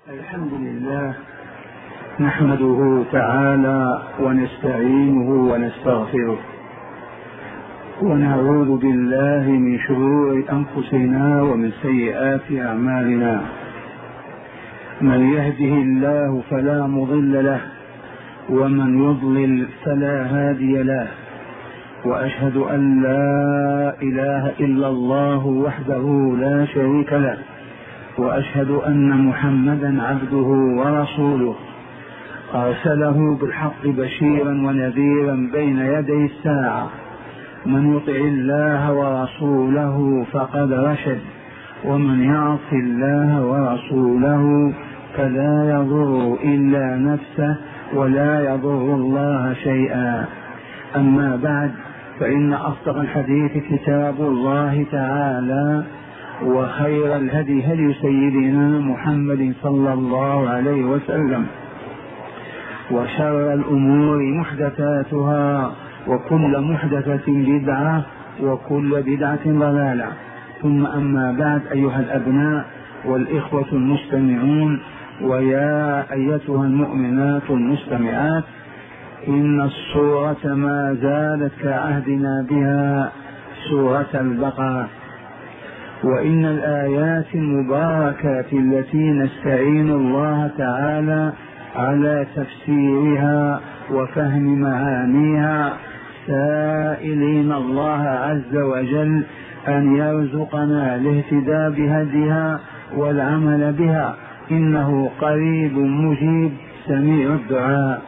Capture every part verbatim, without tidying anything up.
الحمد لله نحمده تعالى ونستعينه ونستغفره ونعوذ بالله من شرور أنفسنا ومن سيئات أعمالنا. من يهده الله فلا مضل له ومن يضلل فلا هادي له، وأشهد أن لا إله إلا الله وحده لا شريك له، وأشهد أن محمدا عبده ورسوله أرسله بالحق بشيرا ونذيرا بين يدي الساعة. من يطع الله ورسوله فقد رشد، ومن يعص الله ورسوله فلا يضر إلا نفسه ولا يضر الله شيئا. أما بعد، فإن أصدق الحديث كتاب الله تعالى، وخير الهدي هدي سيدنا محمد صلى الله عليه وسلم، وشر الأمور محدثاتها، وكل محدثة بدعة، وكل بدعة ضلالة. ثم أما بعد، أيها الأبناء والإخوة المستمعون، ويا أيتها المؤمنات المستمعات، إن السورة ما زالت كعهدنا بها سورة البقرة، وإن الآيات المباركات التي نستعين الله تعالى على تفسيرها وفهم معانيها، سائلين الله عز وجل أن يرزقنا الاهتداء بهديها والعمل بها، إنه قريب مجيب سميع الدعاء.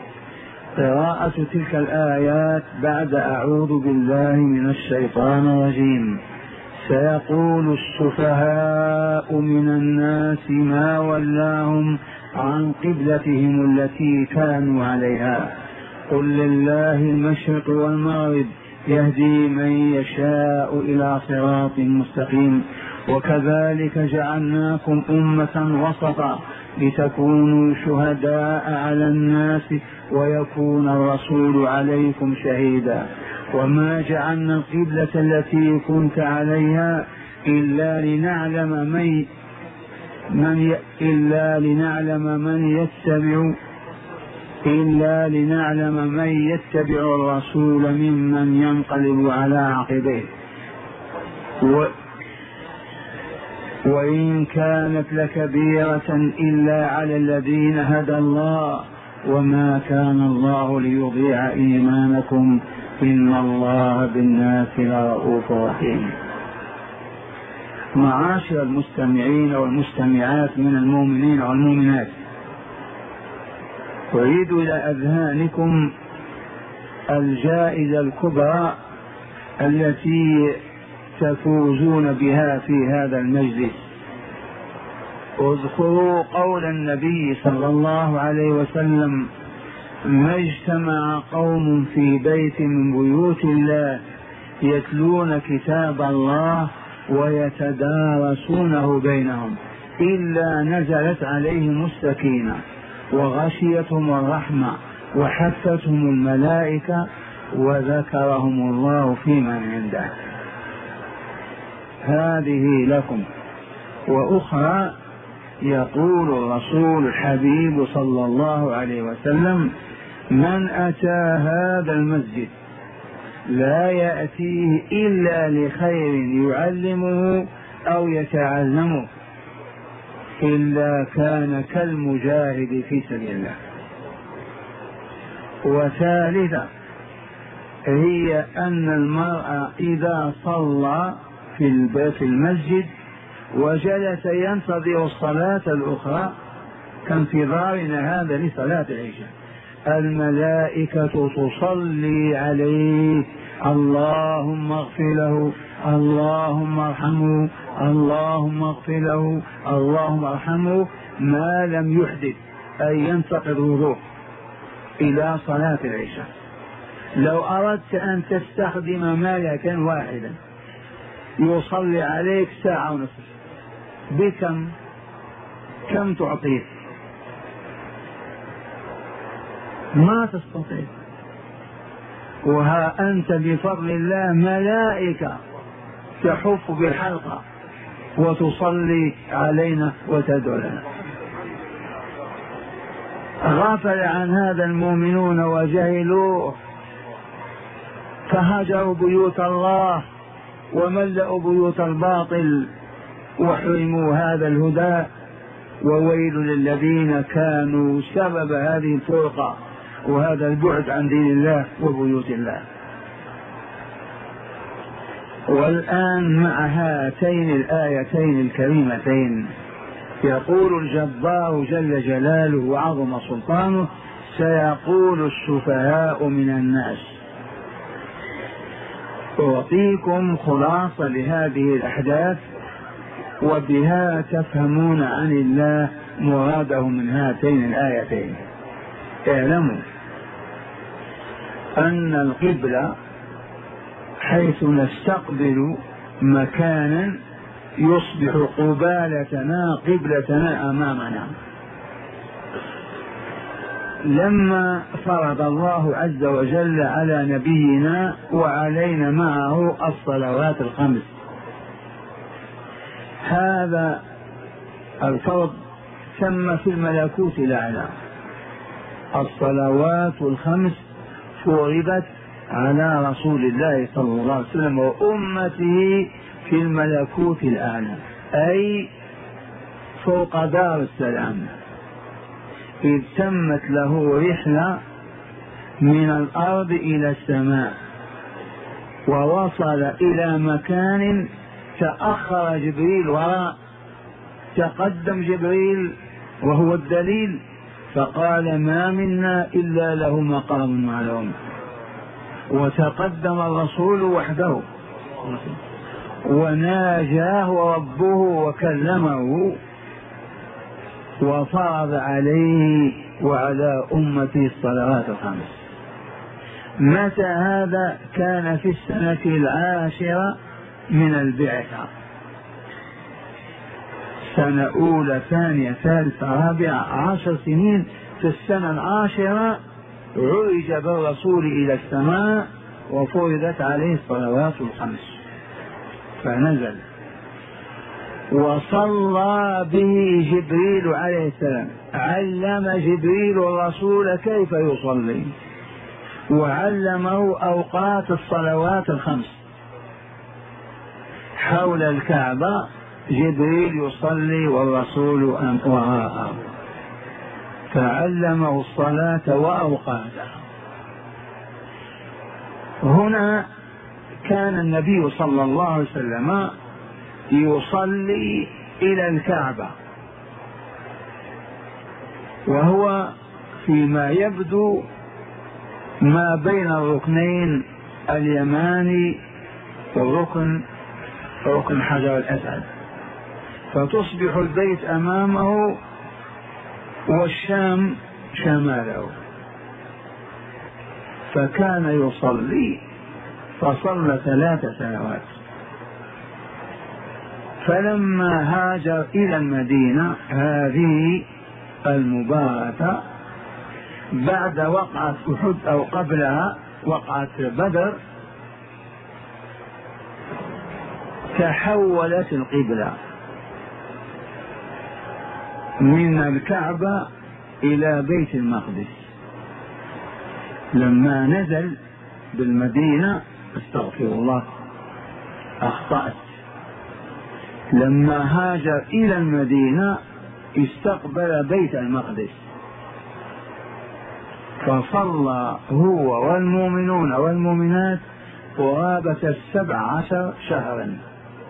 قراءة تلك الآيات بعد أعوذ بالله من الشيطان الرجيم. سيقول السفهاء من الناس ما ولاهم عن قبلتهم التي كانوا عليها، قل لله المشرق والمغرب يهدي من يشاء إلى صراط مستقيم، وكذلك جعلناكم أمة وسطا لتكونوا شهداء على الناس ويكون الرسول عليكم شهيدا، وما جعلنا القبلة التي كنت عليها إلا لنعلم من من إلا لنعلم من يتبع إلا لنعلم من يتبع الرسول ممن ينقلب على عقبيه، و وإن كانت لكبيرة إلا على الذين هدى الله، وما كان الله ليضيع إيمانكم إن الله بالناس لرؤوف رحيم. معاشر المستمعين والمستمعات من المؤمنين والمؤمنات، أعيد إلى أذهانكم الجائزة الكبرى التي تفوزون بها في هذا المجلس. اذكروا قول النبي صلى الله عليه وسلم: ما اجتمع قوم في بيت من بيوت الله يتلون كتاب الله ويتدارسونه بينهم إلا نزلت عليهم السكينة وغشيتهم الرحمة وحفتهم الملائكة وذكرهم الله فيمن عنده. هذه لكم. وأخرى يقول الرسول الحبيب صلى الله عليه وسلم: من أتى هذا المسجد لا يأتيه إلا لخير يعلمه أو يتعلمه إلا كان كالمجاهد في سبيل الله. وثالثا هي أن المرء إذا صلى في المسجد وجلس ينتظر الصلاة الأخرى كانتظارنا هذا لصلاة العشاء، الملائكة تصلي عليه: اللهم اغفر له، اللهم ارحمه، اللهم اغفر له، اللهم ارحمه، ما لم يحدث أي ينتقض وضوء إلى صلاة العشاء. لو أردت أن تستخدم ملكا واحدا يصلي عليك ساعة ونصف، بكم كم تعطيه؟ ما تستطيع. وها أنت بفضل الله ملائكة تحف بالحلقة وتصلي علينا وتدعو لنا. غافل عن هذا المؤمنون وجهلوه، فهجروا بيوت الله وملأوا بيوت الباطل وحرموا هذا الهدى. وويل للذين كانوا سبب هذه الفرقة وهذا البعد عن دين الله وبيوت الله. والآن مع هاتين الآيتين الكريمتين يقول الجبار جل جلاله وعظم سلطانه: سيقول السفهاء من الناس. أعطيكم خلاصة لهذه الأحداث وبها تفهمون عن الله مراده من هاتين الآيتين. اعلموا أن القبلة حيث نستقبل مكانا يصبح قبالتنا قبلتنا أمامنا. لما فرض الله عز وجل على نبينا وعلينا معه الصلوات الخمس، هذا الفرض تم في الملكوت الأعلى. الصلوات الخمس فرضت على رسول الله صلى الله عليه وسلم وأمته في الملكوت الأعلى، أي فوق دار السلام، إذ تمت له رحلة من الأرض إلى السماء، ووصل إلى مكان تأخر جبريل وراء، تقدم جبريل وهو الدليل، فقال: ما منا إلا له مقام معلوم. وتقدم الرسول وحده وناجاه ربه وكلمه وفرض عليه وعلى أمته الصلوات الخمس. متى هذا؟ كان في السنة العاشرة من البعثة، سنة أولى ثانية ثالثة رابعة، عشر سنين. في السنة العاشرة عرج بالرسول إلى السماء وفرضت عليه الصلوات الخمس، فنزل وصلى به جبريل عليه السلام. علم جبريل الرسول كيف يصلي وعلمه أوقات الصلوات الخمس حول الكعبة. جبريل يصلي والرسول وراءه، فعلمه الصلاة وأوقاتها. هنا كان النبي صلى الله عليه وسلم يصلي إلى الكعبة، وهو فيما يبدو ما بين الركنين اليماني والركن ركن حجر الأسد، فتصبح البيت أمامه والشام شماله. فكان يصلي، فصلى ثلاث سنوات. فلما هاجر إلى المدينة هذه المباركة بعد وقعة أحد أو قبلها وقعة بدر، تحولت القبلة من الكعبة إلى بيت المقدس. لما نزل بالمدينة، استغفر الله أخطأت، لما هاجر إلى المدينة استقبل بيت المقدس، فصلى هو والمؤمنون والمؤمنات قرابة السبع عشر شهرا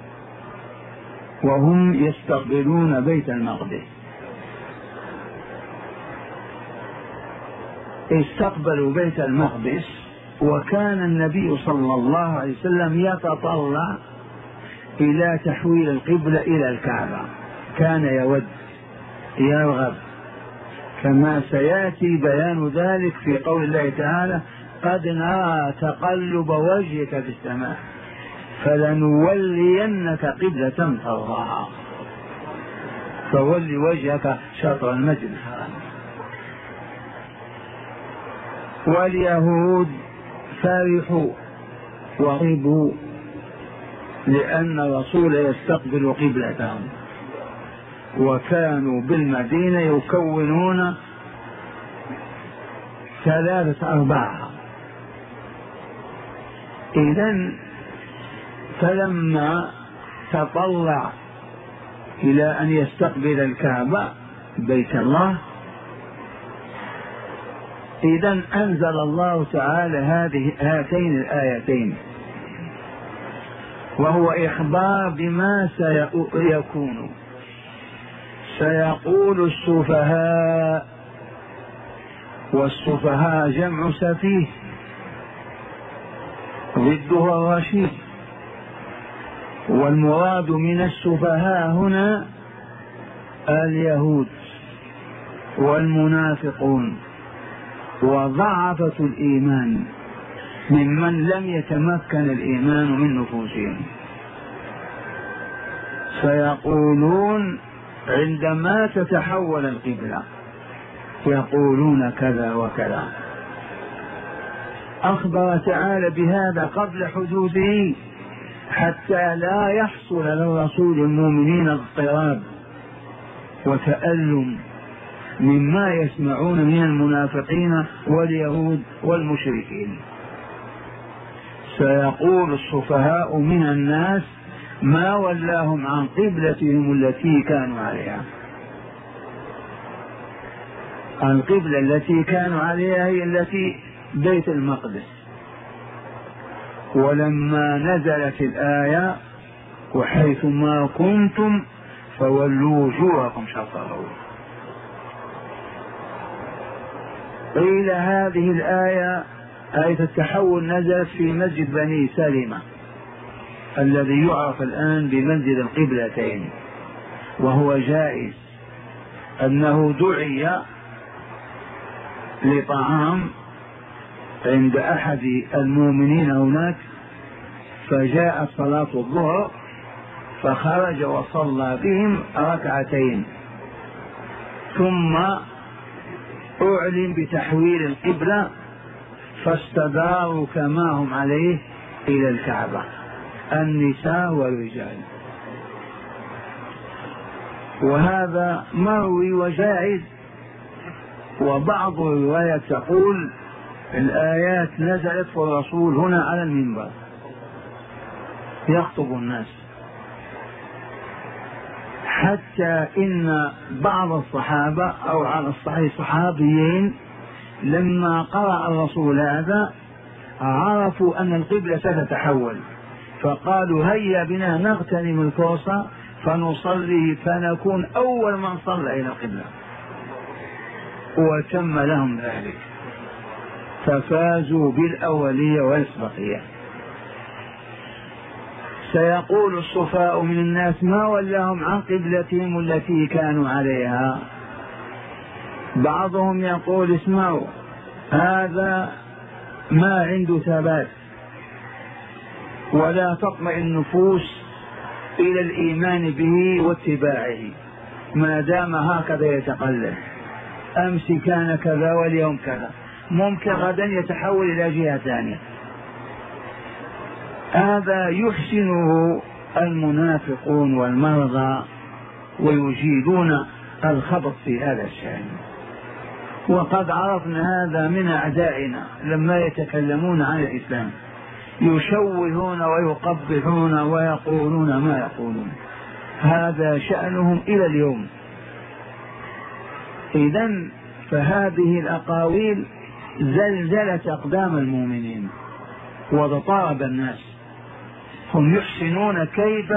وهم يستقبلون بيت المقدس. استقبلوا بيت المقدس، وكان النبي صلى الله عليه وسلم يتطلع إلى تحويل القبلة إلى الكعبة، كان يود يرغب، كما سيأتي بيان ذلك في قول الله تعالى: قد نرى تقلب وجهك في السماء فلنولينك قبلة ترضاها، فول وجهك شطر المسجد الحرام. واليهود فرحوا وغضبوا لأن الرسول يستقبل قبلتهم، وكانوا بالمدينة يكونون ثلاثة أرباعها. إذن فلما تطلع إلى أن يستقبل الكعبة بيت الله، إذن أنزل الله تعالى هذه هاتين الآيتين، وهو إخبار بما سيكون. سيقول السفهاء، والسفهاء جمع سفيه ضده الرشيد، والمراد من السفهاء هنا اليهود والمنافقون وضعفة الإيمان ممن لم يتمكن الإيمان من نفوسهم. سيقولون عندما تتحول القبلة يقولون كذا وكذا. أخبر تعالى بهذا قبل حدوثه حتى لا يحصل للرسول المؤمنين اضطراب وتألم مما يسمعون من المنافقين واليهود والمشركين. سيقول السفهاء من الناس ما ولاهم عن قبلتهم التي كانوا عليها. القبلة التي كانوا عليها هي التي بيت المقدس، ولما نزلت الآية وحيث ما كنتم فولوا وجوهكم شطره، قيل هذه الآية آية التحول نزلت في مسجد بني سلمة الذي يعرف الآن بمسجد القبلتين، وهو جائز أنه دعي لطعام عند أحد المؤمنين هناك، فجاءت صلاة الظهر فخرج وصلى بهم ركعتين، ثم أعلن بتحويل القبلة فاستداروا كما هم عليه إلى الكعبة النساء والرجال. وهذا مروي وجائز. وبعض الروايات تقول الآيات نزلت والرسول هنا على المنبر يخطب الناس، حتى إن بعض الصحابة أو على الصحيح صحابيين لما قرأ الرسول هذا عرفوا أن القبلة ستتحول، فقالوا هيا بنا نغتنم الفرصة فنصلي فنكون أول من صلى إلى القبلة، وتم لهم ذلك ففازوا بالأولية والإسبقية. سيقول السفهاء من الناس ما ولاهم عن قبلتهم التي كانوا عليها. بعضهم يقول اسمعوا هذا ما عنده ثبات ولا تطمئن النفوس إلى الإيمان به واتباعه ما دام هكذا يتقلب، أمس كان كذا واليوم كذا، ممكن غدا يتحول إلى جهة ثانية. هذا يحسنه المنافقون والمرضى ويجيدون الخبط في هذا الشأن، وقد عرفنا هذا من أعدائنا لما يتكلمون عن الإسلام يشوهون ويقبحون ويقولون ما يقولون، هذا شأنهم إلى اليوم. إذن فهذه الأقاويل زلزلت أقدام المؤمنين وضطرب الناس، هم يحسنون كيف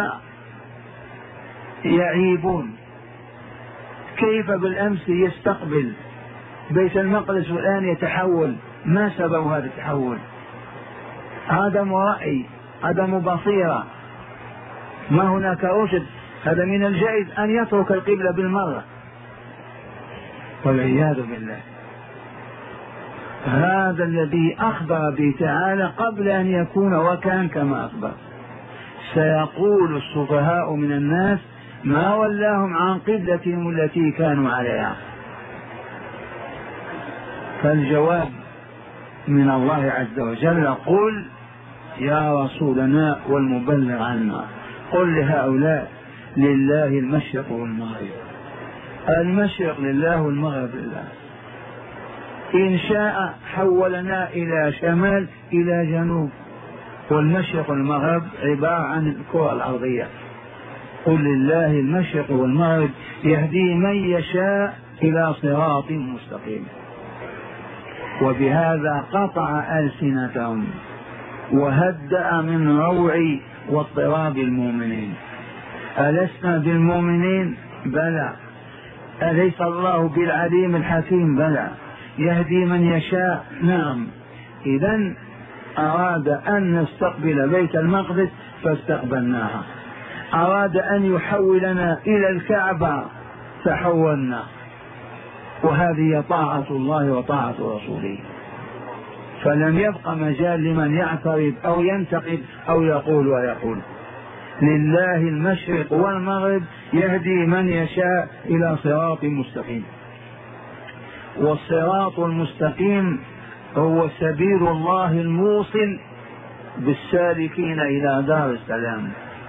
يعيبون، كيف بالأمس يستقبل بيت المقدس والآن يتحول، ما سبب هذا التحول؟ عدم رأي، عدم بصيرة، ما هناك رشد. هذا من الجائز أن يترك القبلة بالمرة والعياذ بالله. هذا الذي أخبر به تعالى قبل أن يكون وكان كما أخبر. سيقول السفهاء من الناس ما ولاهم عن قبلتهم التي كانوا عليها. فالجواب من الله عز وجل قل يا رسولنا والمبلغ عنا قل لهؤلاء لله المشرق والمغرب، المشرق لله والمغرب لله. إن شاء حولنا إلى شمال إلى جنوب، والمشرق والمغرب عبارة عن الكرة الأرضية. قل لله المشرق والمغرب يهدي من يشاء إلى صراط مستقيم. وبهذا قطع ألسنتهم وهدأ من روع واضطراب المؤمنين. ألسنا بالمؤمنين؟ بلى. أليس الله بالعليم الحكيم؟ بلى. يهدي من يشاء؟ نعم. إذن أراد أن نستقبل بيت المقدس فاستقبلناها، أراد أن يحولنا إلى الكعبة فحولنا، وهذه طاعة الله وطاعة رسوله. فلم يبق مجال لمن يعترض أو ينتقد أو يقول ويقول. لله المشرق والمغرب يهدي من يشاء إلى صراط مستقيم. والصراط المستقيم هو سبيل الله الموصل بالسالكين إلى دار السلام.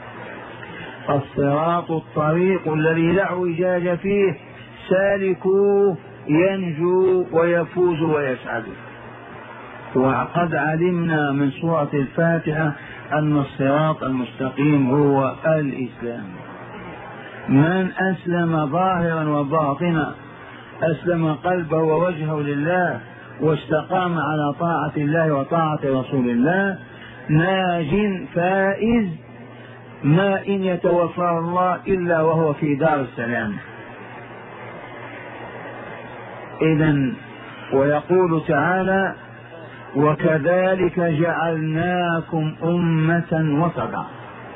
الصراط الطريق الذي لا اعوجاج فيه، سالكوه ينجو ويفوز ويسعد. وقد علمنا من سورة الفاتحة أن الصراط المستقيم هو الإسلام. من أسلم ظاهرا وباطنا، أسلم قلبه ووجهه لله واستقام على طاعة الله وطاعة رسول الله، ناج فائز، ما إن يتوفى الله إلا وهو في دار السلام. إذن ويقول تعالى: وكذلك جعلناكم أمة وسطا.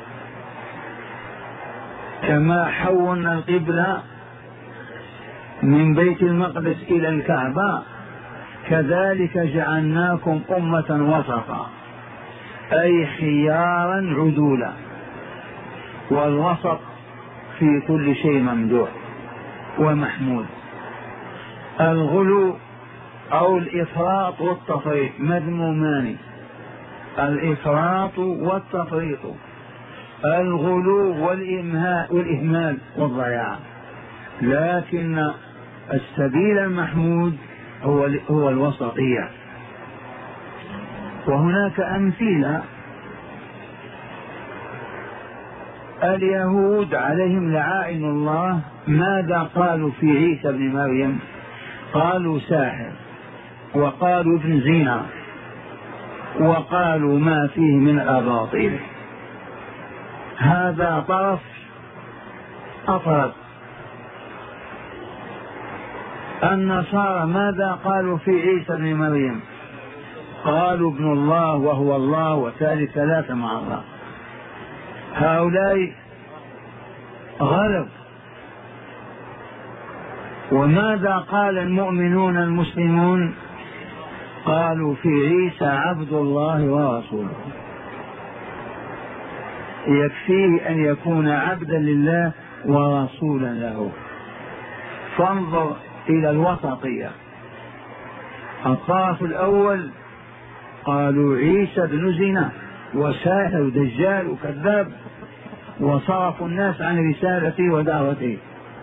كما حولنا القبلة من بيت المقدس إلى الكعبة، كذلك جعلناكم أمة وسطا، أي خيارا عدولا. والوسط في كل شيء ممدوح ومحمود. الغلو أو الإفراط والتفريط مذمومان، الإفراط والتفريط، الغلو والإهمال والضياع. لكن السبيل المحمود هو هو الوسطية. وهناك أمثلة. اليهود عليهم لعائن الله ماذا قالوا في عيسى بن مريم؟ قالوا ساحر، وقالوا ابن زنا، وقالوا ما فيه من الأباطيل. هذا طرف أفرد. النصارى ماذا قالوا في عيسى بن مريم؟ قالوا ابن الله وهو الله وثالث ثلاثة مع الله. هؤلاء غلب. وماذا قال المؤمنون المسلمون؟ قالوا في عيسى عبد الله ورسوله. يكفيه أن يكون عبدا لله ورسولا له. فانظر إلى الوسطية. الطرف الأول قالوا عيسى بن زنا وساحر ودجال وكذاب، وصرفوا الناس عن رسالته ودعوته.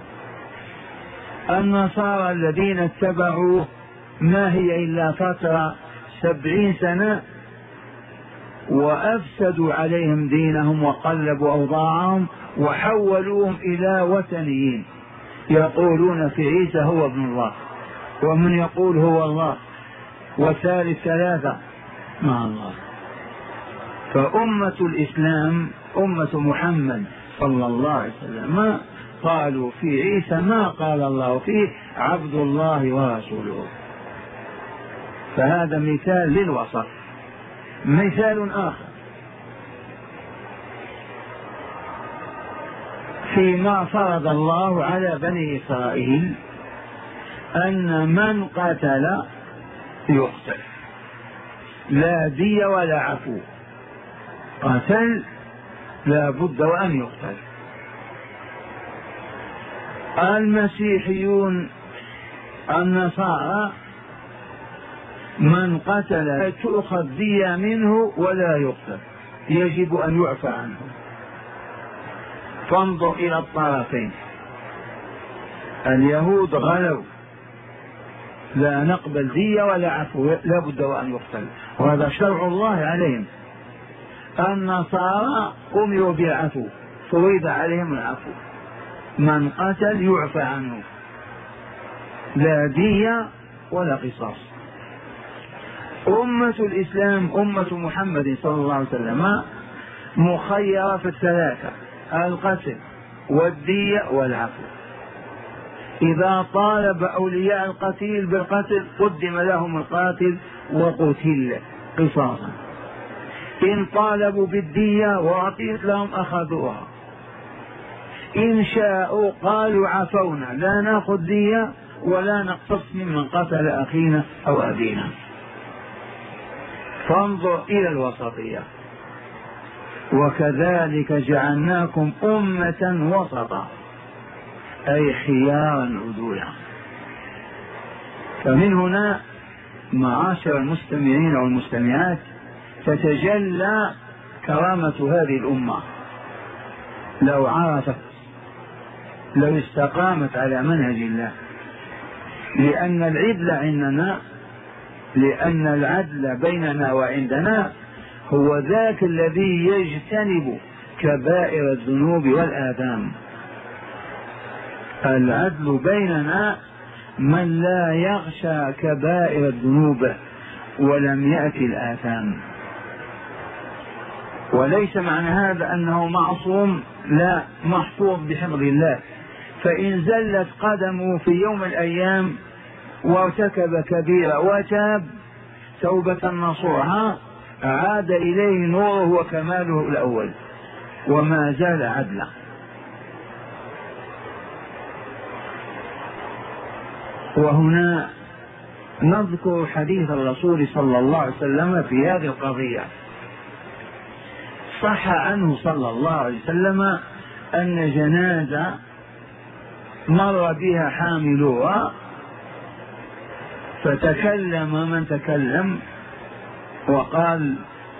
النصارى الذين اتبعوه ما هي إلا فترة سبعين سنة، وأفسدوا عليهم دينهم وقلبوا أوضاعهم وحولوهم إلى وثنيين، يقولون في عيسى هو ابن الله، ومن يقول هو الله وثالث ثلاثة مع الله. فأمة الإسلام أمة محمد صلى الله عليه وسلم ما قالوا في عيسى ما قال الله فيه عبد الله ورسوله. فهذا مثال للوسط. مثال آخر فيما فرض الله على بني إسرائيل أن من قتل يقتل، لا دية ولا عفو، قتل لا بد وأن يقتل. المسيحيون النصارى من قتل تؤخذ دية منه ولا يقتل، يجب أن يعفى عنه. فانظر إلى الطرفين. اليهود غلوا لا نقبل دية ولا عفو، لا بد وأن يقتل، وهذا شرع الله عليهم. النصارى أمروا بالعفو، فرض عليهم العفو، من قتل يعفى عنه، لا دية ولا قصاص. أمة الإسلام أمة محمد صلى الله عليه وسلم مخيرة في الثلاثة: القتل والدية والعفو. إذا طالب أولياء القتيل بالقتل قدم لهم القاتل وقتل قصاصا، إن طالبوا بالدية وأعطيت لهم أخذوها، إن شاءوا قالوا عفونا لا نأخذ دية ولا نقتص ممن قتل أخينا أو أبينا. فانظر إلى الوسطية. وكذلك جعلناكم أمة وسطا، أي خيارا عدولا. فمن هنا معاشر المستمعين والمستمعات تتجلى كرامة هذه الأمة لو عرفت، لو استقامت على منهج الله. لأن العدل عندنا، لأن العدل بيننا وعندنا هو ذاك الذي يجتنب كبائر الذنوب والآثام. العدل بيننا من لا يخشى كبائر الذنوب ولم يأتي الآثام. وليس معنى هذا أنه معصوم، لا، محفوظ بحفظ الله. فإن زلت قدمه في يوم من الأيام وارتكب كبيرة وتاب توبة نصوحا عاد إليه نوره وكماله الأول وما زال عدلا. وهنا نذكر حديث الرسول صلى الله عليه وسلم في هذه القضية. صح عنه صلى الله عليه وسلم أن جنازة مر بها حاملوها فتكلم من تكلم وقال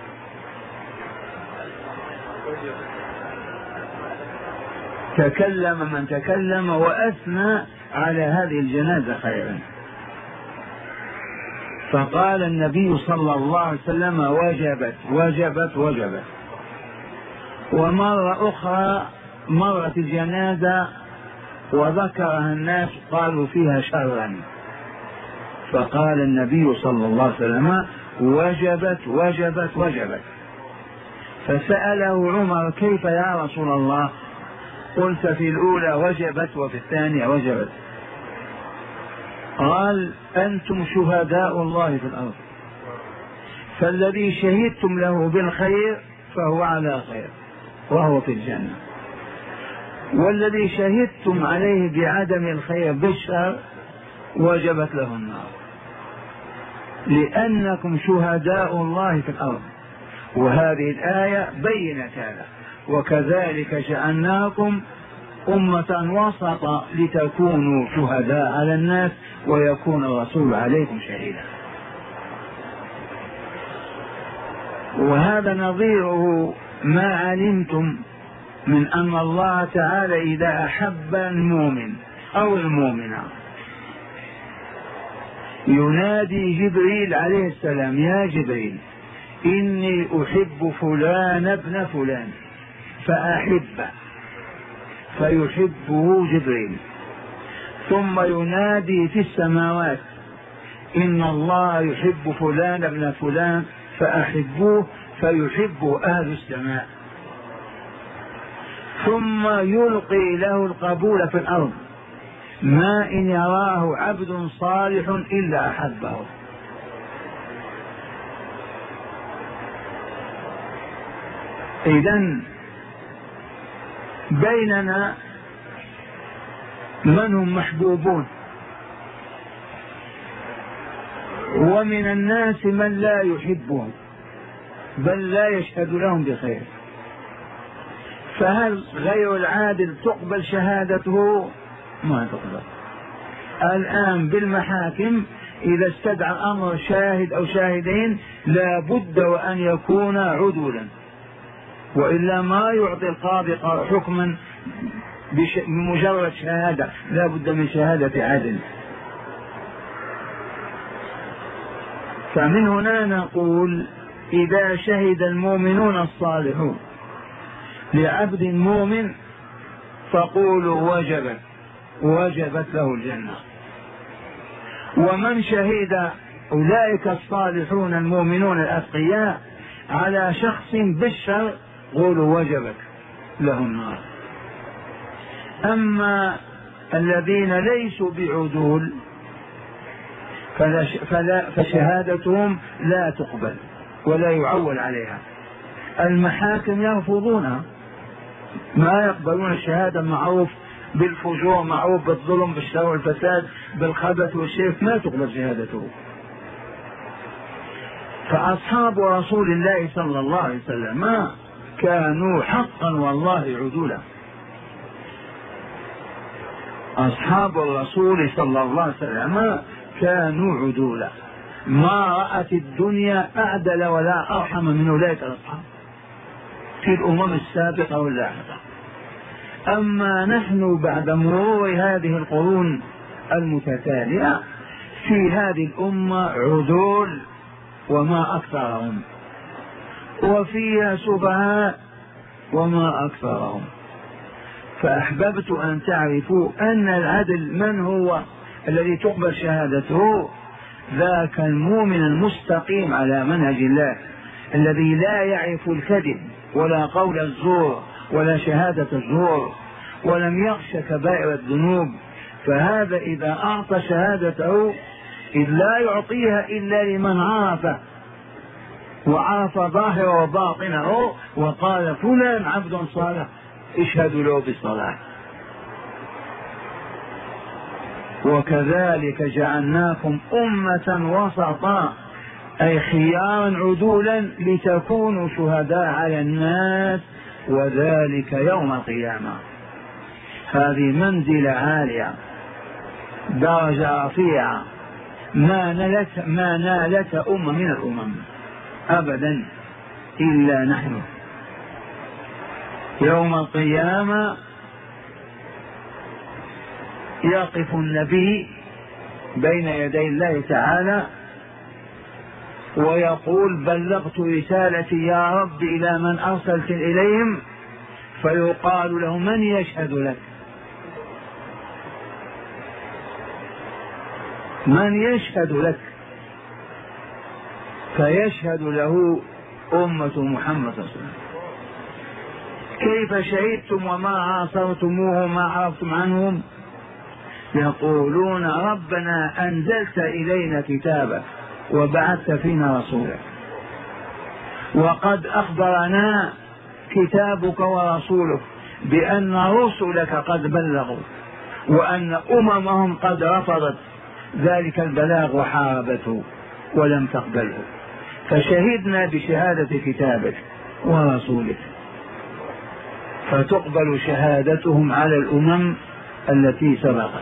تكلم من تكلم وأثنى على هذه الجنازة خيرا. فقال النبي صلى الله عليه وسلم وجبت وجبت وجبت. ومرة أخرى مرت الجنازة وذكرها الناس قالوا فيها شرا، فقال النبي صلى الله عليه وسلم وجبت وجبت وجبت. فسأله عمر كيف يا رسول الله؟ قلت في الأولى وجبت وفي الثانية وجبت. قال أنتم شهداء الله في الأرض، فالذي شهدتم له بالخير فهو على خير وهو في الجنة، والذي شهدتم عليه بعدم الخير بالشر وجبت له النار، لأنكم شهداء الله في الأرض. وهذه الآية بينت هذا: وكذلك جعلناكم أمة وسطا لتكونوا شهداء على الناس ويكون الرسول عليكم شهيدا. وهذا نظيره ما علمتم من أن الله تعالى إذا أحب المؤمن أو المؤمنة ينادي جبريل عليه السلام: يا جبريل إني أحب فلان ابن فلان فأحبه، فيحبه جبريل. ثم ينادي في السماوات: إن الله يحب فلان ابن فلان فأحبوه، فيحبه أهل السماء. ثم يلقي له القبول في الأرض: ما إن يراه عبد صالح إلا أحبه. إذن بيننا من هم محبوبون، ومن الناس من لا يحبهم بل لا يشهد لهم بخير. فهل غير العادل تقبل شهادته؟ ما تقبل. الآن بالمحاكم إذا استدعى الأمر شاهد أو شاهدين لا بد وأن يكون عدولا، وإلا ما يعطي القاضي حكما بمجرد شهادة، لا بد من شهادة عدل. فمن هنا نقول إذا شهد المؤمنون الصالحون لعبد مؤمن فقولوا وجبت وجبت له الجنة. ومن شهد أولئك الصالحون المؤمنون الأتقياء على شخص بالشر قولوا وجبت له النار. أما الذين ليسوا بعدول فلا فلا فشهادتهم لا تقبل ولا يعول عليها. المحاكم يرفضونها، ما يقبلون الشهادة. معروف بالفجور، معروف بالظلم، بالشر والفساد، بالخبث والشرك، ما تقبل شهادته. فأصحاب رسول الله صلى الله عليه وسلم ما كانوا حقا والله عدولا. أصحاب الرسول صلى الله عليه وسلم كانوا عدولا، ما رأت الدنيا أعدل ولا أرحم من أولئك الأصحاب في الأمم السابقة واللاحقة. أما نحن بعد مرور هذه القرون المتتالية في هذه الأمة عدول وما أكثرهم، وفيها سفهاء وما أكثرهم. فأحببت أن تعرفوا أن العدل من هو الذي تقبل شهادته؟ ذاك المؤمن المستقيم على منهج الله، الذي لا يعرف الكذب ولا قول الزور ولا شهادة الزور، ولم يخش كبائر الذنوب. فهذا إذا أعطى شهادته إذ لا يعطيها إلا لمن عرفه وعرف ظاهره وباطنه وقال فلان عبد صالح اشهدوا له بالصلاة. وكذلك جعلناكم أمة وسطا أي خيارا عدولا لتكونوا شهداء على الناس وذلك يوم القيامة. هذه منزلة عالية، درجة رفيعة ما نالت ما نالت أمة من الأمم أبدا إلا نحن. يوم القيامة يقف النبي بين يدي الله تعالى ويقول بلغت رسالتي يا رب إلى من أرسلت إليهم، فيقال له من يشهد لك؟ من يشهد لك؟ فيشهد له أمة محمد صلى الله عليه وسلم. كيف شهدتم وما عاصرتموه وما عرفتم عنهم؟ يقولون ربنا أنزلت إلينا كتابا وبعثت فينا رسولا، وقد أخبرنا كتابك ورسولك بأن رسلك قد بلغوا وأن أممهم قد رفضت ذلك البلاغ وحاربته ولم تقبله، فشهدنا بشهادة كتابك ورسولك، فتقبل شهادتهم على الأمم التي سبقت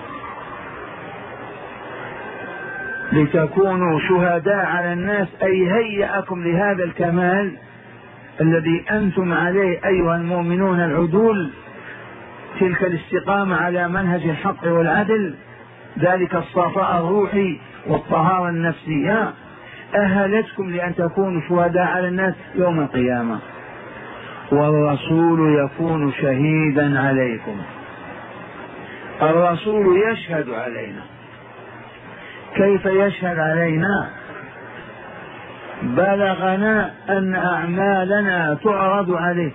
لتكونوا شهداء على الناس. أي هيأكم لهذا الكمال الذي أنتم عليه أيها المؤمنون العدول، تلك الاستقامة على منهج الحق والعدل، ذلك الصفاء الروحي والطهارة النفسية، أهلتكم لأن تكونوا شهداء على الناس يوم القيامة. والرسول يكون شهيدا عليكم، الرسول يشهد علينا. كيف يشهد علينا؟ بلغنا أن أعمالنا تعرض عليه،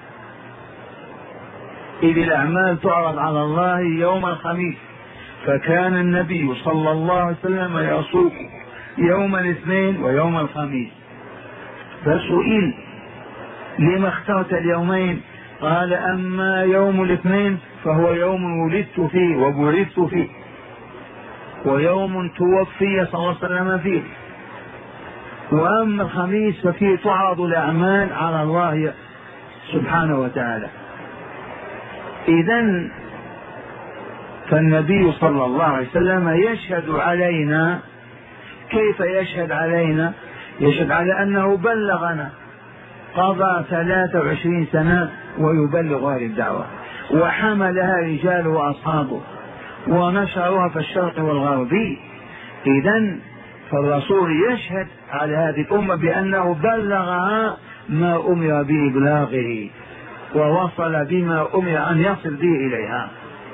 إذ الأعمال تعرض على الله يوم الخميس، فكان النبي صلى الله عليه وسلم يصوم يوم الاثنين ويوم الخميس. فسئل لما اخترت اليومين؟ قال أما يوم الاثنين فهو يوم ولدت فيه وبعثت فيه، ويوم توفي صلى الله عليه وسلم فيه، وأما الخميس ففيه تعرض الأعمال على الله سبحانه وتعالى. إذن فالنبي صلى الله عليه وسلم يشهد علينا. كيف يشهد علينا؟ يشهد على أنه بلغنا، قضى ثلاثة وعشرين سنة ويبلغ هذه الدعوة، وحملها رجاله وأصحابه ونشرها في الشرق والغرب. إذن فالرسول يشهد على هذه الأمة بأنه بلغها ما أمر بإبلاغه ووصل بما أمر أن يصل به إليها.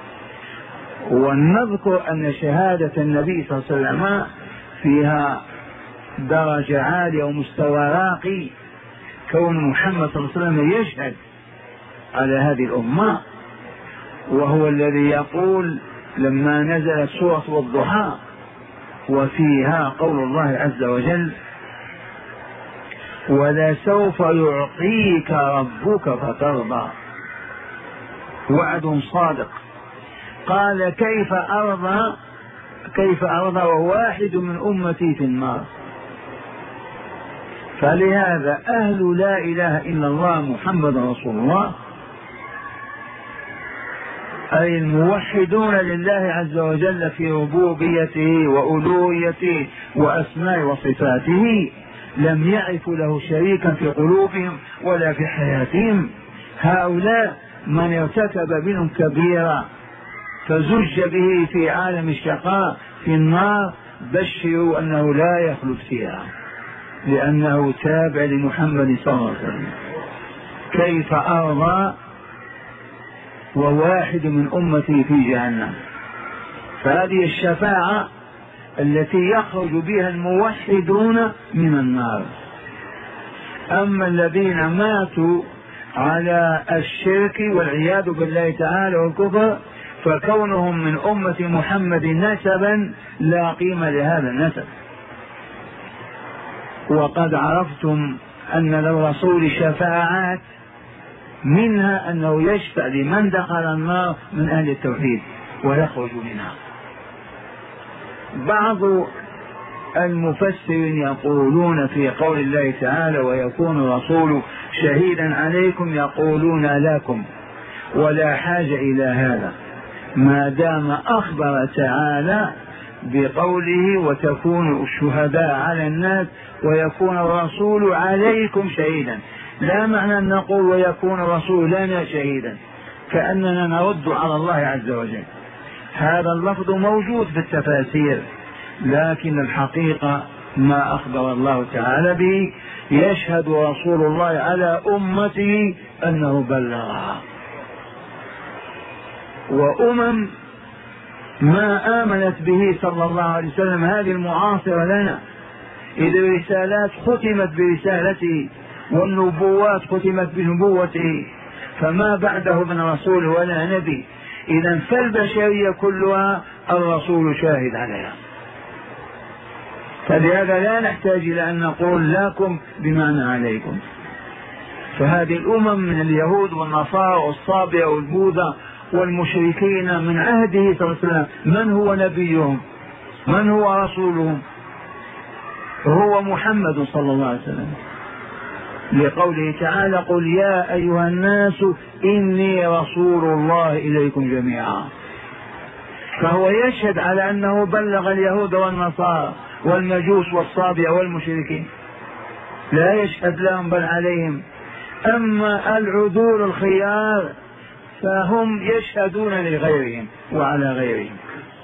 ونذكر أن شهادة النبي صلى الله عليه وسلم فيها درجة عالية ومستوى راقي، كون محمد صلى الله عليه وسلم يشهد على هذه الأمة، وهو الذي يقول لما نزلت سورة والضحى وفيها قول الله عز وجل: ولسوف يعطيك ربك فترضى، وعد صادق. قال: كيف أرضى كيف أرضى وواحد من أمتي في النار؟ فلهذا أهل لا إله إلا الله محمد رسول الله، أي الموحدون لله عز وجل في ربوبيته وألوهيته وأسماء وصفاته، لم يعرفوا له شريكا في قلوبهم ولا في حياتهم. هؤلاء من ارتكب منهم كبيرة فزج به في عالم الشقاء في النار، بشروا أنه لا يخلد فيها، لأنه تابع لمحمد صلى الله عليه وسلم. كيف أرضى وواحد من أمتي في جهنم؟ فهذه الشفاعة التي يخرج بها الموحدون من النار. أما الذين ماتوا على الشرك والعياذ بالله تعالى والكفر، فكونهم من أمة محمد نسبا لا قيمة لهذا النسب. وقد عرفتم أن للرسول شفاعات، منها أنه يشفع لمن دخل النار من أهل التوحيد ويخرج منها. بعض المفسرين يقولون في قول الله تعالى: ويكون الرسول شهيدا عليكم، يقولون لكم ولا حاجة إلى هذا، ما دام أخبر تعالى بقوله: وتكونوا الشهداء على الناس ويكون الرسول عليكم شهيدا. لا معنى أن نقول ويكون الرسول لنا شهيدا كأننا نرد على الله عز وجل. هذا اللفظ موجود في التفاسير، لكن الحقيقة ما أخبر الله تعالى به: يشهد رسول الله على أمته أنه بلغها. وأمم ما آمنت به صلى الله عليه وسلم هذه المعاصرة لنا، إذ الرسالات ختمت برسالته والنبوات ختمت بنبوته، فما بعده من رسول ولا نبي. إذا فالبشرية كلها الرسول شاهد عليها، فلهذا لا نحتاج إلى أن نقول لكم بمعنى عليكم. فهذه الأمم من اليهود والنصارى والصابئة والبوذا والمشركين من عهده صلى الله عليه وسلم، من هو نبيهم؟ من هو رسولهم؟ هو محمد صلى الله عليه وسلم، لقوله تعالى: قل يا أيها الناس إني رسول الله إليكم جميعا. فهو يشهد على أنه بلغ اليهود والنصارى والمجوس والصابئة والمشركين، لا يشهد لهم بل عليهم. أما العذول الخيار فهم يشهدون لغيرهم وعلى غيرهم.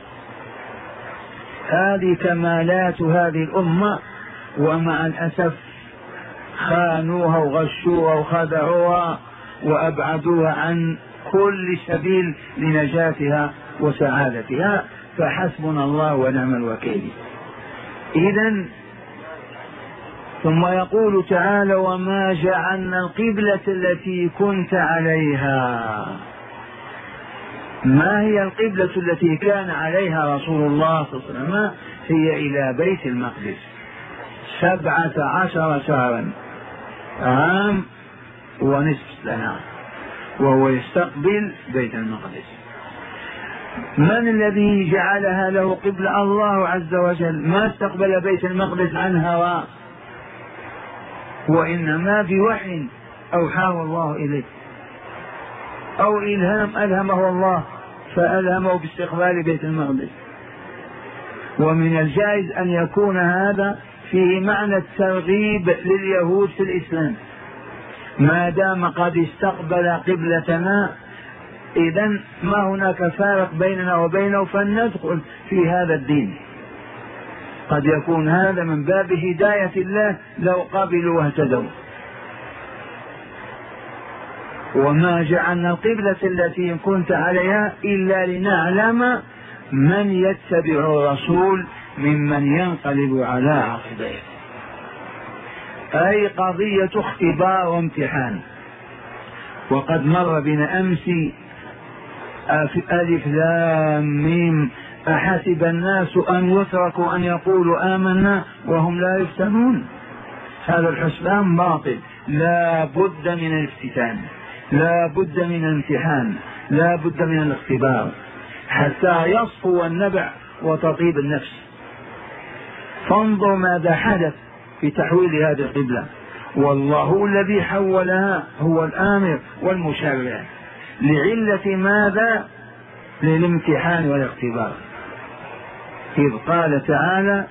هذه كمالات هذه الأمة، ومع الأسف خانوها وغشوها وخدعوها وأبعدوها عن كل سبيل لنجاتها وسعادتها، فحسبنا الله ونعم الوكيل. إذن ثم يقول تعالى: وما جعلنا القبلة التي كنت عليها. ما هي القبلة التي كان عليها رسول الله صلى الله عليه وسلم؟ هي إلى بيت المقدس سبعة عشر شهرا، عام ونصف سنة، وهو يستقبل بيت المقدس. من الذي جعلها له قبلة؟ الله عز وجل، ما استقبل بيت المقدس عن هواه، وإنما بوحي أوحاه الله إليه، أو إلهام ألهمه الله فألهمه باستقبال بيت المقدس. ومن الجائز أن يكون هذا فيه معنى الترغيب لليهود في الإسلام، ما دام قد استقبل قبلتنا إذن ما هناك فارق بيننا وبينه، فلندخل في هذا الدين. قد يكون هذا من باب هداية الله لو قبلوا واهتدوا. وما جعلنا القبلة التي كنت عليها إلا لنعلم من يتبع الرسول ممن ينقلب على عقبيه، أي قضية اختبار وامتحان. وقد مر بنا أمس ألف لام ميم أحسب الناس أن يتركوا أن يقولوا آمنا وهم لا يفتنون. هذا الحسبان باطل، لا بد من الافتتان، لا بد من الامتحان، لا بد من الاختبار حتى يصفو النبع وتطيب النفس. فانظر ماذا حدث في تحويل هذه القبلة، والله الذي حولها هو الآمر والمشرع. لعلة ماذا؟ للامتحان والاختبار. إذ قال تعالى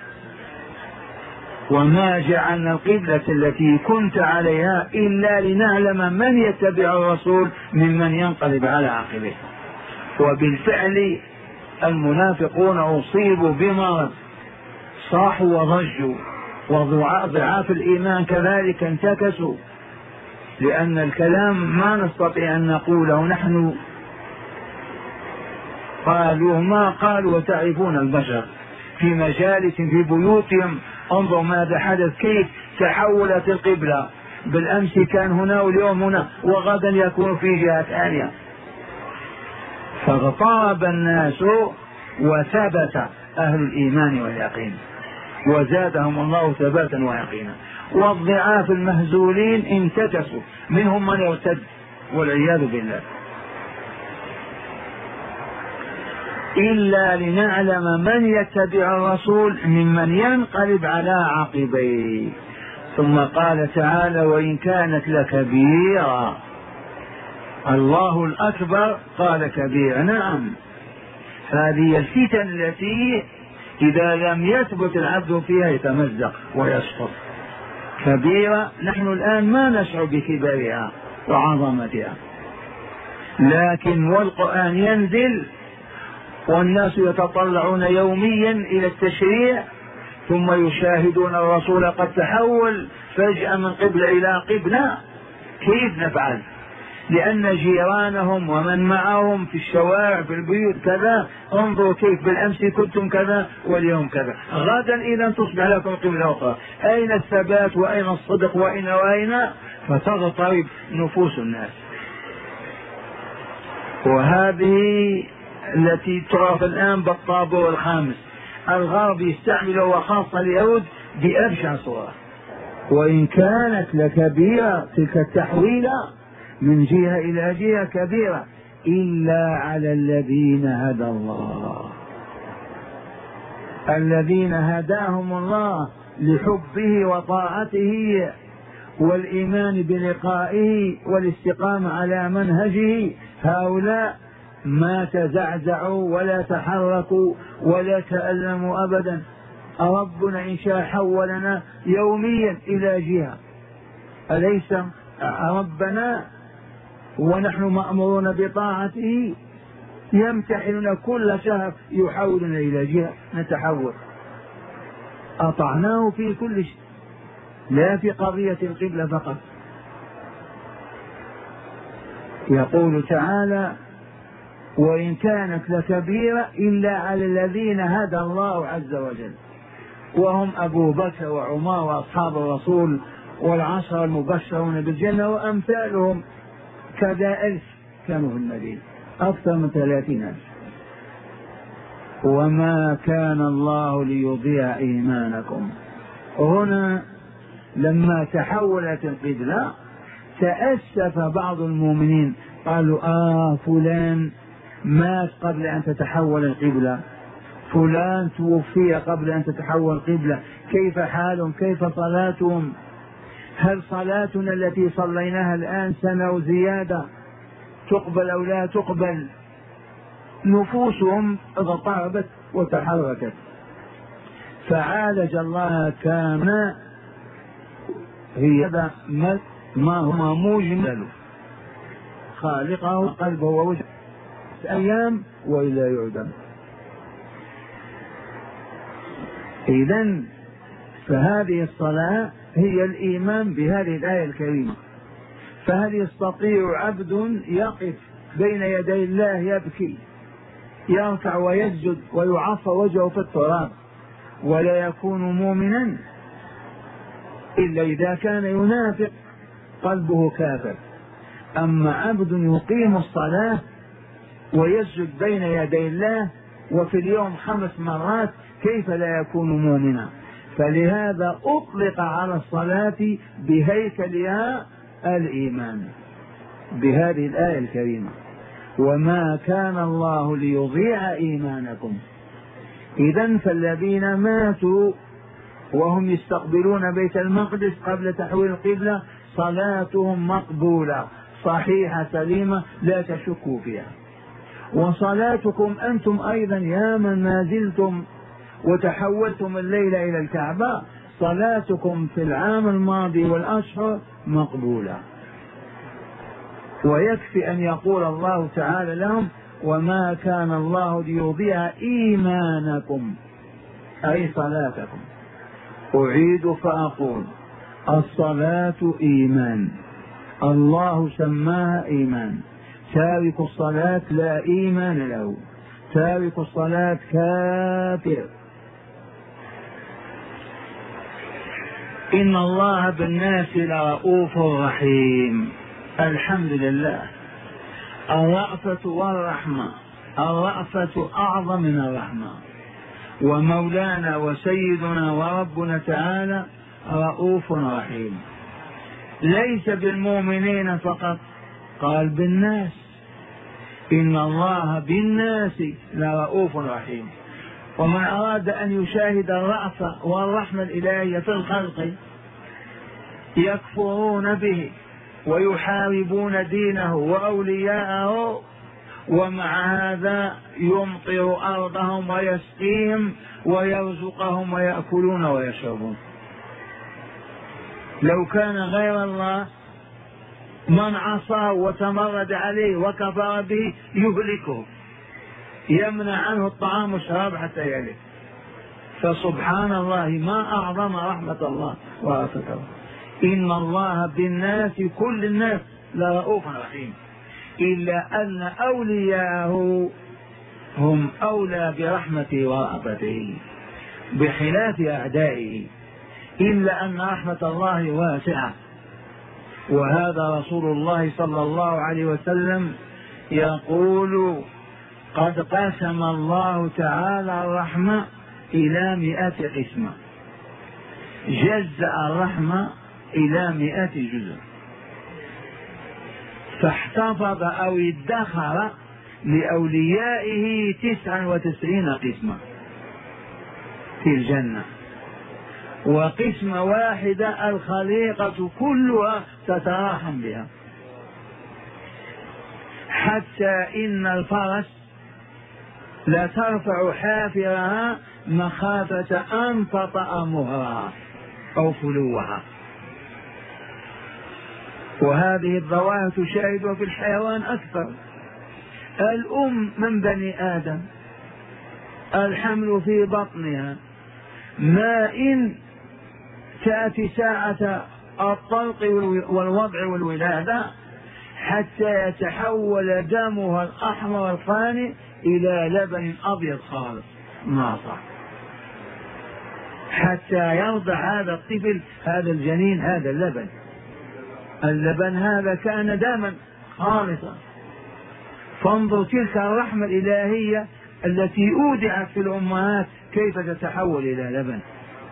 وما جعلنا القبلة التي كنت عليها إلا لنعلم من يتبع الرسول ممن ينقلب على عقبه. وبالفعل المنافقون أصيبوا بمرض، صاحوا وضجوا، وضعاف الإيمان كذلك انتكسوا، لأن الكلام ما نستطيع أن نقوله نحن. قالوا ما قالوا وتعرفون البشر في مجالس في بيوتهم. انظر ماذا حدث، كيف تحولت القبلة. بالأمس كان هنا واليوم هنا وغدا يكون في جهة ثانية. فاغترب الناس وثبت أهل الإيمان واليقين وزادهم الله ثباتا ويقينا. والضعاف المهزولين انتكسوا، منهم من يرتد والعياذ بالله. إلا لنعلم من يتبع الرسول ممن ينقلب على عقبيه. ثم قال تعالى وإن كانت لكبيرة. الله الأكبر قال كبيرة، نعم، هذه الفتن التي إذا لم يثبت العبد فيها يتمزق ويسقط. كبيرة نحن الآن ما نشعر بكبرها وعظمتها، لكن والقرآن ينزل والناس يتطلعون يوميا إلى التشريع، ثم يشاهدون الرسول قد تحول فجأة من قبلة إلى قبلة. كيف نفعل؟ لأن جيرانهم ومن معهم في الشوارع في البيوت كذا، انظروا كيف بالأمس كنتم كذا واليوم كذا، غدا إذا تصبح لكم قبلة أخرى. أين الثبات وأين الصدق وأين وأين؟ فتضطرب نفوس الناس. وهذه التي تعرف الآن بالطابور الخامس. الغرب يستعمله وخاصة اليهود بأبشع صورة. وإن كانت لكبيرة تلك التحويلة من جهة إلى جهة كبيرة إلا على الذين هدى الله، الذين هداهم الله لحبه وطاعته والإيمان بلقائه والاستقامة على منهجه. هؤلاء ما تزعزعوا ولا تحركوا ولا تألموا أبدا. ربنا إن شاء حولنا يوميا إلى جهة، أليس ربنا ونحن مأمورون بطاعته يمتحننا كل شهر يحولنا إلى جهة نتحول. أطعناه في كل شيء، لا في قضية القبلة فقط. يقول تعالى وإن كانت لكبيرة إلا على الذين هدى الله عز وجل، وهم أبو بكر وعمر وأصحاب الرسول والعشرة المبشرون بالجنة وأمثالهم كذا ألف كانوا في المدينة، أكثر من ثلاثين ألف. وما كان الله ليضيع إيمانكم. هنا لما تحولت القبلة تأسف بعض المؤمنين، قالوا آه فلان مات قبل أن تتحول القبلة، فلان توفي قبل أن تتحول القبلة، كيف حالهم؟ كيف صلاتهم؟ هل صلاتنا التي صليناها الآن سنة وزيادة تقبل أو لا تقبل؟ نفوسهم اضطربت وتحركت. فعالج الله كان هي ما هو مجمل خالقه قلبه ووجهه أيام وإلا يعدم. إذن فهذه الصلاة هي الإيمان بهذه الآية الكريمة. فهل يستطيع عبد يقف بين يدي الله يبكي يركع ويسجد ويعصى وجهه في التراب ولا يكون مؤمنا إلا إذا كان ينافق قلبه كافر؟ أما عبد يقيم الصلاة ويسجد بين يدي الله وفي اليوم خمس مرات كيف لا يكون مؤمنا؟ فلهذا أطلق على الصلاة بهيكلها الإيمان بهذه الآية الكريمة: وما كان الله ليضيع إيمانكم. إذن فالذين ماتوا وهم يستقبلون بيت المقدس قبل تحويل القبلة صلاتهم مقبولة صحيحة سليمة لا تشكوا فيها. وصلاتكم أنتم أيضا يا من ما زلتم وتحولتم الليلة إلى الكعبة، صلاتكم في العام الماضي والأشهر مقبولة. ويكفي أن يقول الله تعالى لهم: وما كان الله ليضيع إيمانكم، أي صلاتكم. أعيد فأقول: الصلاة إيمان، الله سماها إيمان. تارك الصلاة لا إيمان له، تارك الصلاة كافر. إن الله بالناس لرؤوف رحيم. الحمد لله. الرأفة والرحمة، الرأفة أعظم من الرحمة. ومولانا وسيدنا وربنا تعالى رؤوف رحيم، ليس بالمؤمنين فقط، قال بالناس. إن الله بالناس لرؤوف رحيم. ومن أراد أن يشاهد الرأفة والرحمة الإلهية في الخلق يكفرون به ويحاربون دينه وأولياءه، ومع هذا يمطر أرضهم ويسقيهم ويرزقهم ويأكلون ويشربون. لو كان غير الله من عصاه وتمرد عليه وكفر به يهلكه، يمنع عنه الطعام والشراب حتى يهلك. فسبحان الله ما أعظم رحمة الله ورأفته. إن الله بالناس كل الناس لرؤوف رحيم، إلا أن أولياءه هم أولى برحمته ورأفته بخلاف أعدائه، إلا أن رحمة الله واسعة. وهذا رسول الله صلى الله عليه وسلم يقول: قد قسم الله تعالى الرحمة إلى مئة قسمة، جزأ الرحمة إلى مئة جزء، فاحتفظ أو ادخر لأوليائه تسعا وتسعين قسمة في الجنة، وقسمة واحدة الخليقة كلها تتراحم بها، حتى إن الفرس لا ترفع حافرها مخافة أن تطأ مهرها أو فلوها. وهذه الظواهر تشاهدها في الحيوان أكثر. الأم من بني آدم، الحمل في بطنها، ما إن تأتي ساعة الطلق والوضع والولادة حتى يتحول دمها الأحمر الفاني إلى لبن أبيض خالص ناصع، حتى يرضع هذا الطفل هذا الجنين هذا اللبن. اللبن هذا كان دما خالصا. فانظر تلك الرحمة الإلهية التي أودعت في الأمهات كيف تتحول إلى لبن.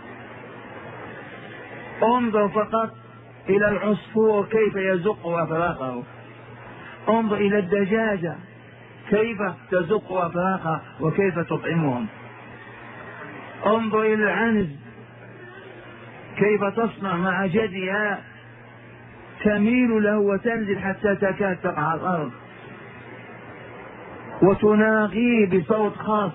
انظر فقط إلى العصفور كيف يزق أفراخه، انظر إلى الدجاجة كيف تزق أفراخها وكيف تطعمهم، انظر إلى العنز كيف تصنع مع جدها، تميل له وتنزل حتى تكاد تقع على الأرض وتناغيه بصوت خاص.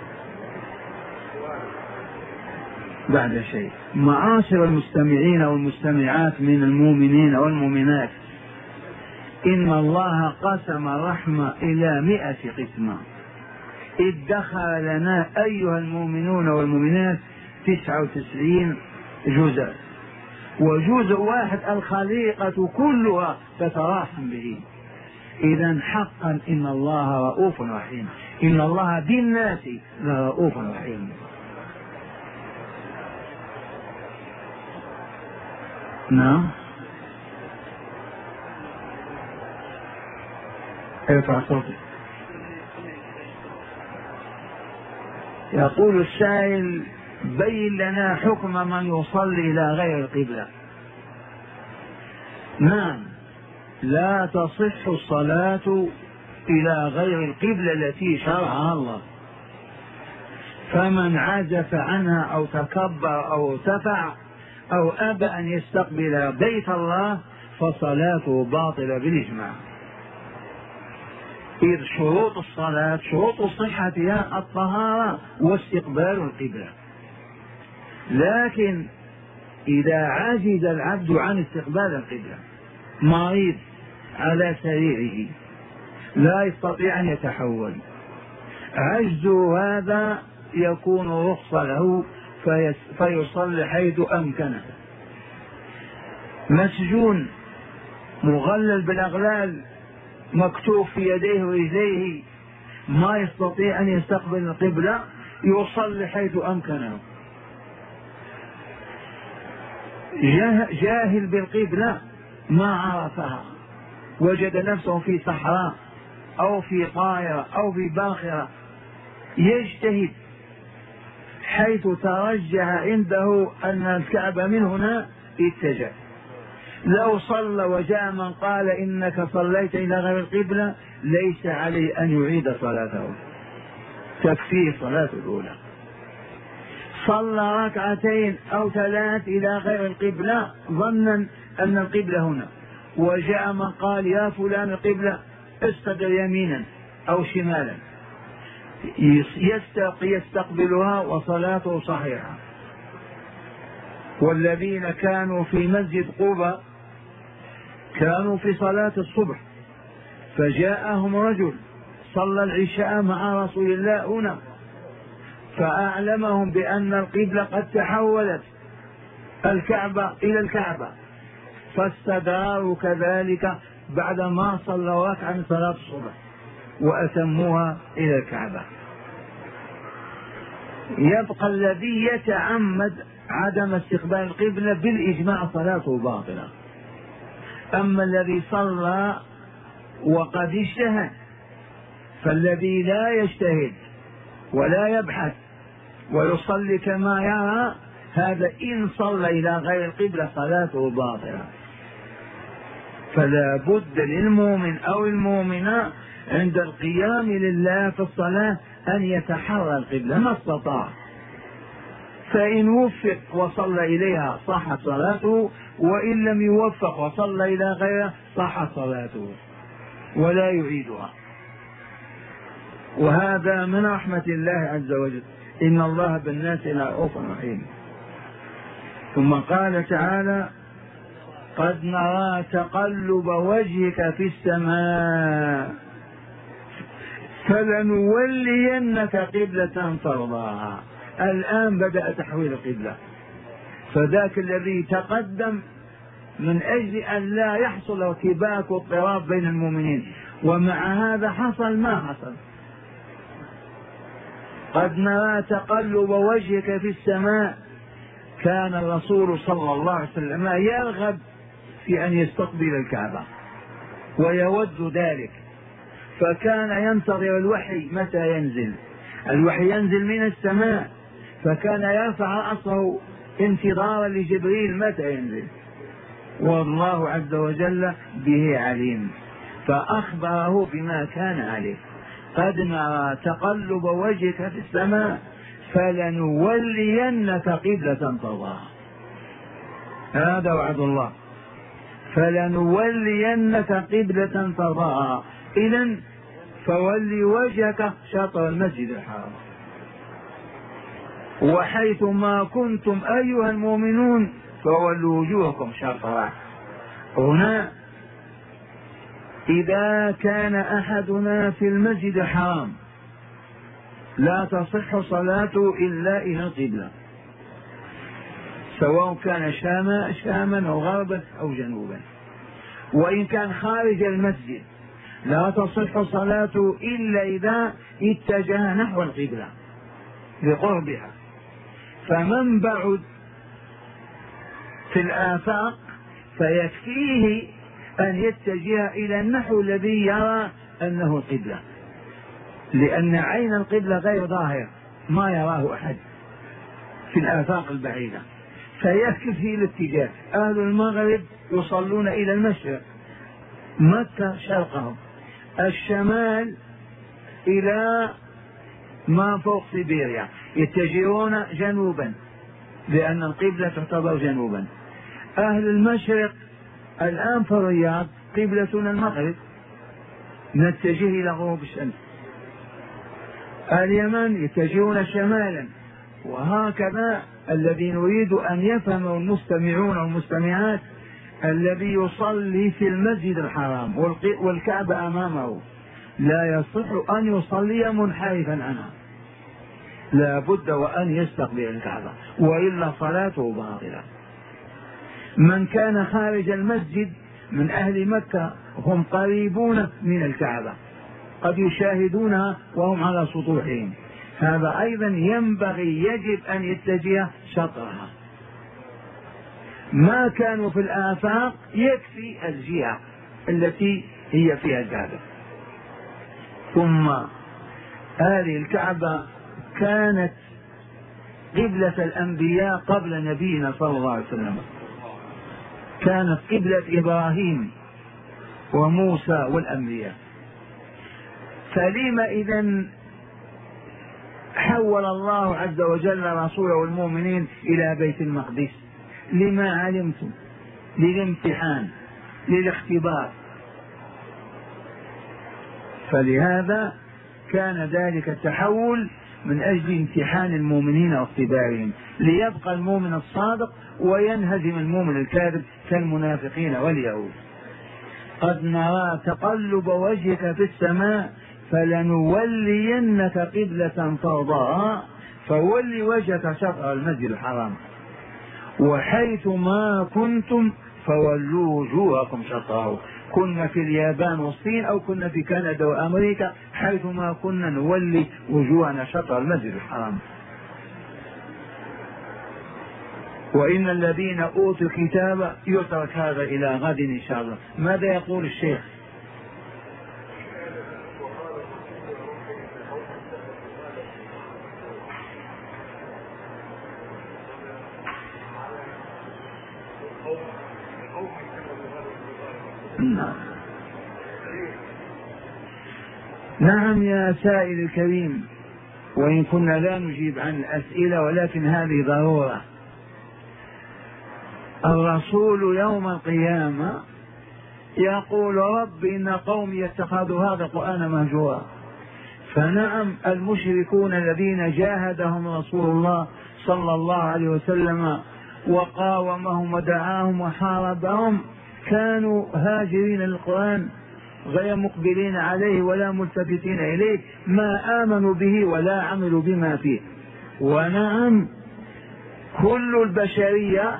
بعد شيء معاشر المستمعين والمستمعات من المؤمنين والمؤمنات، إن الله قسم الرحمة إلى مئة قسمة، ادخر لنا أيها المؤمنون والمؤمنات تسعة وتسعين جزء، وجزء واحد الخليقة كلها تتراحم به. إذا حقا إن الله رؤوف رحيم، إن الله بالناس لرؤوف رحيم. نعم. ارفع صوتك. يقول السائل: بين لنا حكم من يصلي إلى غير القبلة. نعم، لا تصح الصلاة إلى غير القبلة التي شرعها الله، فمن عزف عنها أو تكبر أو ارتفع أو أبى أن يستقبل بيت الله فصلاته باطلة بالإجماع. إذ شروط الصلاة شروط صحتها الطهارة واستقبال القبلة، لكن إذا عجز العبد عن استقبال القبلة، مريض على سريره لا يستطيع أن يتحول، عجز هذا يكون رخصة له فيصلي حيث أمكنه. مسجون مغلل بالأغلال مكتوف في يديه ورجليه ما يستطيع أن يستقبل القبلة، يصلي حيث أمكنه. جاهل بالقبلة ما عرفها، وجد نفسه في صحراء أو في طائرة أو في باخرة، يجتهد حيث ترجح عنده أن الكعبة من هنا اتجه. لو صلى وجاء من قال إنك صليت إلى غير القبلة ليس عليه أن يعيد صلاته، تكفيه صلاة الأولى. صلى ركعتين أو ثلاث إلى غير القبلة ظنا أن القبلة هنا، وجاء من قال يا فلان القبلة، استدر يمينا أو شمالا، يستقبلها وصلاته صحيحة. والذين كانوا في مسجد قباء كانوا في صلاة الصبح، فجاءهم رجل صلى العشاء مع رسول الله هنا، فأعلمهم بأن القبلة قد تحولت الكعبة إلى الكعبة، فاستداروا كذلك بعدما صلوا ركعة من صلاة الصبح وأتموها إلى الكعبة. يبقى الذي يتعمد عدم استقبال القبلة بالإجماع صلاته باطلة. أما الذي صلى وقد اجتهد، فالذي لا يجتهد ولا يبحث ويصلي كما يرى، هذا إن صلى إلى غير القبلة صلاته باطلة. فلا بد للمؤمن أو المؤمنة عند القيام لله في الصلاة أن يتحرى القبلة ما استطاع، فإن وفق وصلى إليها صحت صلاته، وإن لم يوفق وصلى إلى غيرها صحت صلاته ولا يعيدها. وهذا من رحمة الله عز وجل، إن الله بالناس لرؤوف رحيم. ثم قال تعالى: قد نرى تقلب وجهك في السماء فلنولينك قبلة ترضاها. الآن بدأ تحويل القبلة، فذاك الذي تقدم من أجل أن لا يحصل ارتباك واضطراب بين المؤمنين، ومع هذا حصل ما حصل. قد نرى تقلب وجهك في السماء، كان الرسول صلى الله عليه وسلم يرغب في أن يستقبل الكعبة ويود ذلك، فكان ينتظر الوحي متى ينزل. الوحي ينزل من السماء، فكان يرفع رأسه انتظارا لجبريل متى ينزل، والله عز وجل به عليم، فأخبره بما كان عليه. قد نرى تقلب وجهك في السماء فلنولينك قبلة ترضاها، هذا وعد الله، فلنولينك قبلة ترضاها. إذن فولي وجهك شطر المسجد الحرام. وحيث ما كنتم أيها المؤمنون فولوا وجوهكم شطره. هنا إذا كان أحدنا في المسجد الحرام لا تصح صلاته إلا إلى القبلة، سواء كان شاما شاما أو غربا أو جنوبا. وإن كان خارج المسجد لا تصح صلاته إلا إذا اتجه نحو القبلة لقربها. فمن بعد في الآفاق فيكفيه أن يتجه إلى النحو الذي يرى أنه القبلة، لأن عين القبلة غير ظاهر ما يراه أحد في الآفاق البعيدة، فيكفي الاتجاه. أهل المغرب يصلون إلى المشرق، مكة شرقهم، الشمال إلى ما فوق سيبيريا يتجهون جنوبا لأن القبلة تعتبر جنوبا. أهل المشرق الآن في الرياض قبلتنا المغرب، نتجه إلى غروب الشمس. اليمن يتجهون شمالا، وهكذا. الذي نريد أن يفهم المستمعون والمستمعات الذي يصلي في المسجد الحرام والكعبة أمامه لا يصح أن يصلي منحرفا عنها، لا بد وأن يستقبل الكعبة وإلا صلاته باطلة. من كان خارج المسجد من أهل مكة هم قريبون من الكعبة، قد يشاهدونها وهم على سطوحهم، هذا أيضا ينبغي يجب أن يتجه شطرها. ما كانوا في الآفاق يكفي الجهة التي هي فيها الكعبة. ثم هذه الكعبة كانت قبلة الأنبياء قبل نبينا صلى الله عليه وسلم، كانت قبلة إبراهيم وموسى والأنبياء. فلما إذن حول الله عز وجل رسوله والمؤمنين إلى بيت المقدس؟ لما علمتم، للامتحان، للاختبار. فلهذا كان ذلك التحول من أجل امتحان المؤمنين واختبارهم، ليبقى المؤمن الصادق وينهزم المؤمن الكاذب كالمنافقين واليهود. قد نرى تقلب وجهك في السماء فلنولينك قبلة ترضاها فول وجهك شطر المسجد الحرام وحيث ما كنتم فولوا وجوهكم شطره. كنا في اليابان والصين أو كنا في كندا وأمريكا، حيث ما كنا نولي وجوهنا شطر المسجد الحرام. وإن الذين أوتوا الكتاب يترك هذا إلى غد إن شاء الله. ماذا يقول الشيخ؟ نعم. نعم يا سائل الكريم، وإن كنا لا نجيب عن الأسئلة ولكن هذه ضرورة. الرسول يوم القيامة يقول رب إن قومي اتخذوا هذا القرآن مهجورا. فنعم المشركون الذين جاهدهم رسول الله صلى الله عليه وسلم وقاومهم ودعاهم وحاربهم كانوا هاجرين للقرآن غير مقبلين عليه ولا ملتفتين إليه، ما آمنوا به ولا عملوا بما فيه. ونعم كل البشرية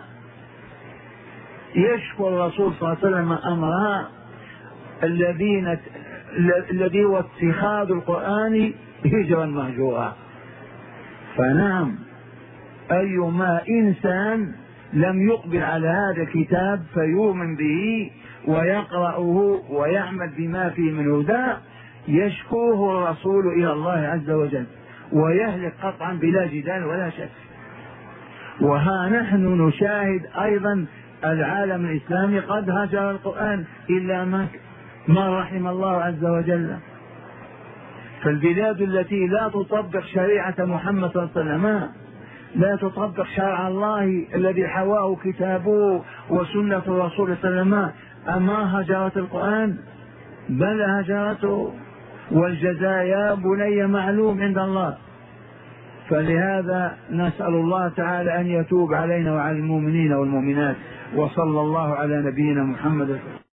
يشكو الرسول صلى الله عليه وسلم أمرها الذين الذي هو اتخاذ القرآن هجرا مهجورا. فنعم أيما إنسان لم يقبل على هذا الكتاب فيؤمن به ويقرأه ويعمل بما فيه من هدى يشكوه الرسول إلى الله عز وجل ويهلك قطعا بلا جدال ولا شك. وها نحن نشاهد أيضا العالم الإسلامي قد هجر القرآن إلا ما ما رحم الله عز وجل. فالبلاد التي لا تطبق شريعة محمد صلى الله عليه وسلم، لا تطبق شرع الله الذي حواه كتابه وسنة الرسول صلى الله عليه وسلم، أما هجرت القرآن؟ بل هجرته، والجزاء يا بني معلوم عند الله. فلهذا نسأل الله تعالى أن يتوب علينا وعلى المؤمنين والمؤمنات، وصلى الله على نبينا محمد.